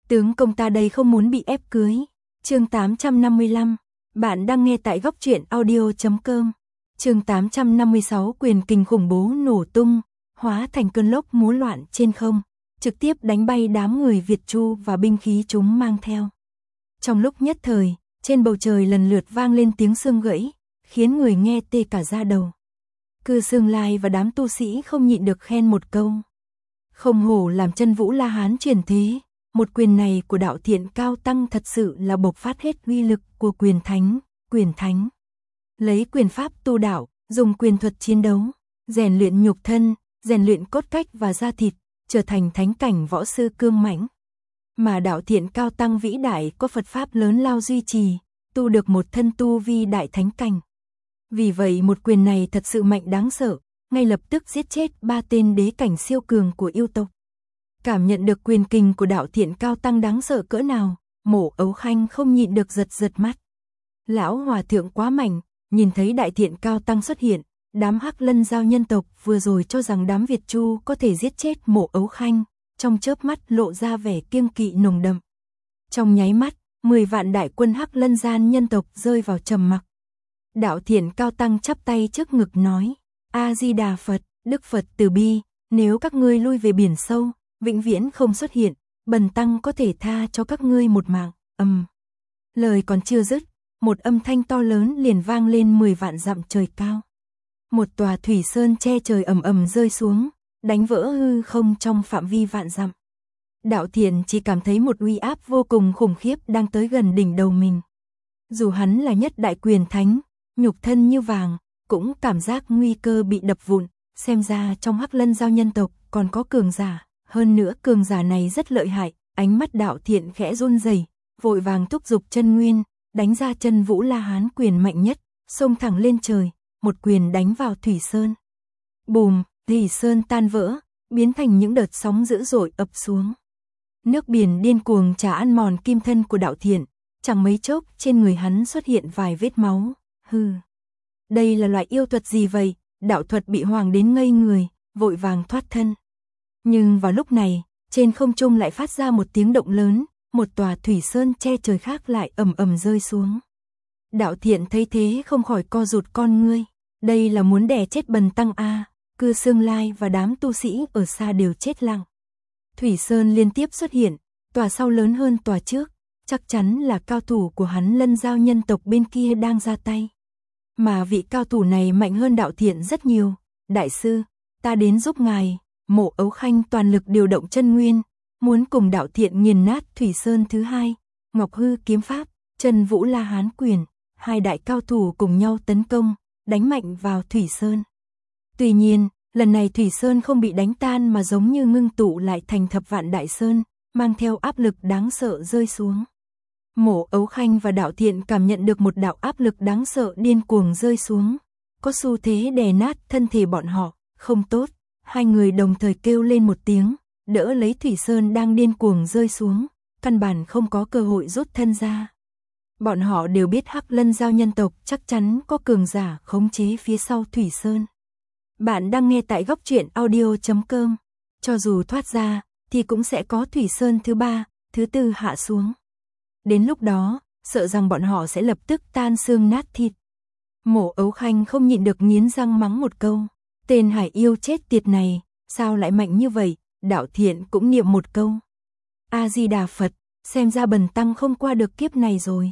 Tướng công ta đây không muốn bị ép cưới. Chương 855, bạn đang nghe tại góc truyện audio.com. Chương 856, quyền kình khủng bố nổ tung, hóa thành cơn lốc múa loạn trên không, trực tiếp đánh bay đám người Việt Chu và binh khí chúng mang theo. Trong lúc nhất thời, trên bầu trời lần lượt vang lên tiếng xương gãy, khiến người nghe tê cả da đầu. Cư Xương Lai và đám tu sĩ không nhịn được khen một câu. Không hổ làm Chân Vũ La Hán truyền thế, một quyền này của đạo thiện cao tăng thật sự là bộc phát hết uy lực của quyền thánh. Lấy quyền pháp tu đạo, dùng quyền thuật chiến đấu, rèn luyện nhục thân, rèn luyện cốt cách và da thịt, trở thành thánh cảnh võ sư cương mãnh. Mà đạo thiện cao tăng vĩ đại có Phật pháp lớn lao duy trì, tu được một thân tu vi đại thánh cảnh. Vì vậy một quyền này thật sự mạnh đáng sợ, ngay lập tức giết chết 3 tên đế cảnh siêu cường của yêu tộc. Cảm nhận được quyền kình của đạo thiện cao tăng đáng sợ cỡ nào, Mộ Ấu Khanh không nhịn được giật mắt. Lão hòa thượng quá mạnh, nhìn thấy đại thiện cao tăng xuất hiện, đám Hắc Lân Giao nhân tộc vừa rồi cho rằng đám Việt Chu có thể giết chết Mộ Ấu Khanh, trong chớp mắt lộ ra vẻ kiêng kỵ nồng đậm. Trong nháy mắt, 10 vạn đại quân Hắc Lân Gian nhân tộc rơi vào trầm mặc. Đạo thiện cao tăng chắp tay trước ngực nói: A Di Đà Phật, Đức Phật từ bi, nếu các ngươi lui về biển sâu, vĩnh viễn không xuất hiện, bần tăng có thể tha cho các ngươi một mạng. Lời còn chưa dứt, một âm thanh to lớn liền vang lên 10 vạn dặm trời cao. Một tòa thủy sơn che trời ầm ầm rơi xuống, đánh vỡ hư không trong phạm vi vạn dặm. Đạo thiện chỉ cảm thấy một uy áp vô cùng khủng khiếp đang tới gần đỉnh đầu mình. Dù hắn là nhất đại quyền thánh, nhục thân như vàng, cũng cảm giác nguy cơ bị đập vụn, xem ra trong Hắc Lân Giao nhân tộc còn có cường giả, hơn nữa cường giả này rất lợi hại. Ánh mắt đạo thiện khẽ run rẩy, vội vàng thúc giục chân nguyên, đánh ra Chân Vũ La Hán quyền mạnh nhất, xông thẳng lên trời, một quyền đánh vào thủy sơn. Bùm, thủy sơn tan vỡ, biến thành những đợt sóng dữ dội ập xuống. Nước biển điên cuồng trả ăn mòn kim thân của đạo thiện, chẳng mấy chốc trên người hắn xuất hiện vài vết máu. Đây là loại yêu thuật gì vậy? Đạo thuật bị hoàng đến ngây người, vội vàng thoát thân. Nhưng vào lúc này, trên không trung lại phát ra một tiếng động lớn, một tòa thủy sơn che trời khác lại ầm ầm rơi xuống. Đạo thiện thấy thế không khỏi co rụt con ngươi, đây là muốn đè chết bần tăng a. Cư Xương Lai và đám tu sĩ ở xa đều chết lặng. Thủy sơn liên tiếp xuất hiện, tòa sau lớn hơn tòa trước, chắc chắn là cao thủ của Hắn Lân Giao nhân tộc bên kia đang ra tay. Mà vị cao thủ này mạnh hơn đạo thiện rất nhiều. Đại sư, ta đến giúp ngài. Mộ Ấu Khanh toàn lực điều động chân nguyên, muốn cùng đạo thiện nghiền nát thủy sơn thứ hai. Ngọc Hư kiếm pháp, Chân Vũ La Hán quyền, hai đại cao thủ cùng nhau tấn công, đánh mạnh vào thủy sơn. Tuy nhiên, lần này thủy sơn không bị đánh tan mà giống như ngưng tụ lại thành thập vạn đại sơn, mang theo áp lực đáng sợ rơi xuống. Mộ Ấu Khanh và đạo thiện cảm nhận được một đạo áp lực đáng sợ điên cuồng rơi xuống, có xu thế đè nát thân thể bọn họ. Không tốt. Hai người đồng thời kêu lên một tiếng, đỡ lấy thủy sơn đang điên cuồng rơi xuống, căn bản không có cơ hội rút thân ra. Bọn họ đều biết Hắc Lân Giao nhân tộc chắc chắn có cường giả khống chế phía sau thủy sơn. Bạn đang nghe tại góc truyện audio.com. Cho dù thoát ra, thì cũng sẽ có thủy sơn thứ 3, thứ 4 hạ xuống. Đến lúc đó, sợ rằng bọn họ sẽ lập tức tan xương nát thịt. Mộ Ấu Khanh không nhịn được nghiến răng mắng một câu. Tên hải yêu chết tiệt này, sao lại mạnh như vậy? Đạo thiện cũng niệm một câu. A Di Đà Phật, xem ra bần tăng không qua được kiếp này rồi.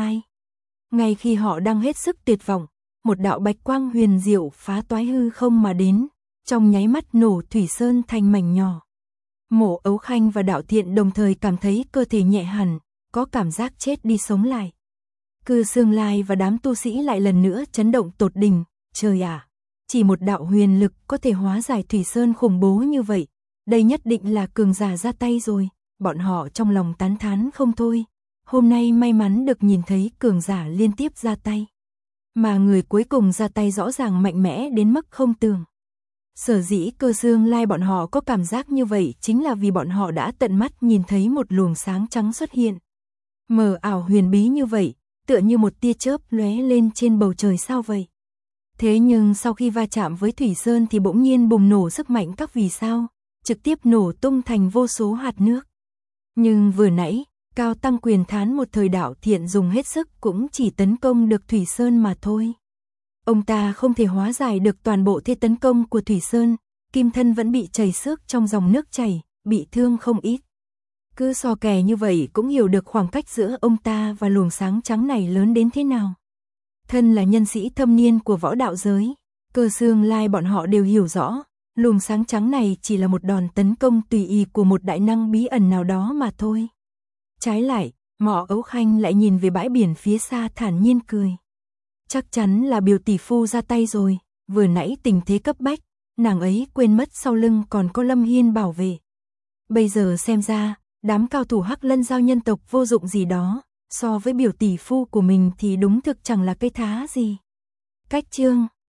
Ngay khi họ đang hết sức tuyệt vọng, một đạo bạch quang huyền diệu phá toái hư không mà đến, trong nháy mắt nổ thủy sơn thành mảnh nhỏ. Mộ Ấu Khanh và đạo thiện đồng thời cảm thấy cơ thể nhẹ hẳn, có cảm giác chết đi sống lại. Cư Xương Lai và đám tu sĩ lại lần nữa chấn động tột đỉnh. Trời ạ! Chỉ một đạo huyền lực có thể hóa giải thủy sơn khủng bố như vậy, đây nhất định là cường giả ra tay rồi. Bọn họ trong lòng tán thán không thôi. Hôm nay may mắn được nhìn thấy cường giả liên tiếp ra tay. Mà người cuối cùng ra tay rõ ràng mạnh mẽ đến mức không tưởng. Sở dĩ Cư Xương Lai bọn họ có cảm giác như vậy chính là vì bọn họ đã tận mắt nhìn thấy một luồng sáng trắng xuất hiện. Mờ ảo huyền bí như vậy, tựa như một tia chớp lóe lên trên bầu trời sao vậy. Thế nhưng sau khi va chạm với thủy sơn thì bỗng nhiên bùng nổ sức mạnh các vì sao, trực tiếp nổ tung thành vô số hạt nước. Nhưng vừa nãy, Cao Tăng Quyền thán một thời Đạo Thiện dùng hết sức cũng chỉ tấn công được Thủy Sơn mà thôi. Ông ta không thể hóa giải được toàn bộ thế tấn công của Thủy Sơn, kim thân vẫn bị chảy xước trong dòng nước chảy, bị thương không ít. Cứ so kè như vậy cũng hiểu được khoảng cách giữa ông ta và luồng sáng trắng này lớn đến thế nào. Thân là nhân sĩ thâm niên của võ đạo giới, Cơ Xương Lai bọn họ đều hiểu rõ, luồng sáng trắng này chỉ là một đòn tấn công tùy ý của một đại năng bí ẩn nào đó mà thôi. Trái lại, Mọ Ấu Khanh lại nhìn về bãi biển phía xa thản nhiên cười. Chắc chắn là Biểu tỷ phu ra tay rồi, vừa nãy tình thế cấp bách, nàng ấy quên mất sau lưng còn có Lâm Hiên bảo vệ. Bây giờ xem ra, đám cao thủ Hắc Lân Giao nhân tộc vô dụng gì đó, so với Biểu tỷ phu của mình thì đúng thực chẳng là cái thá gì. Cách chương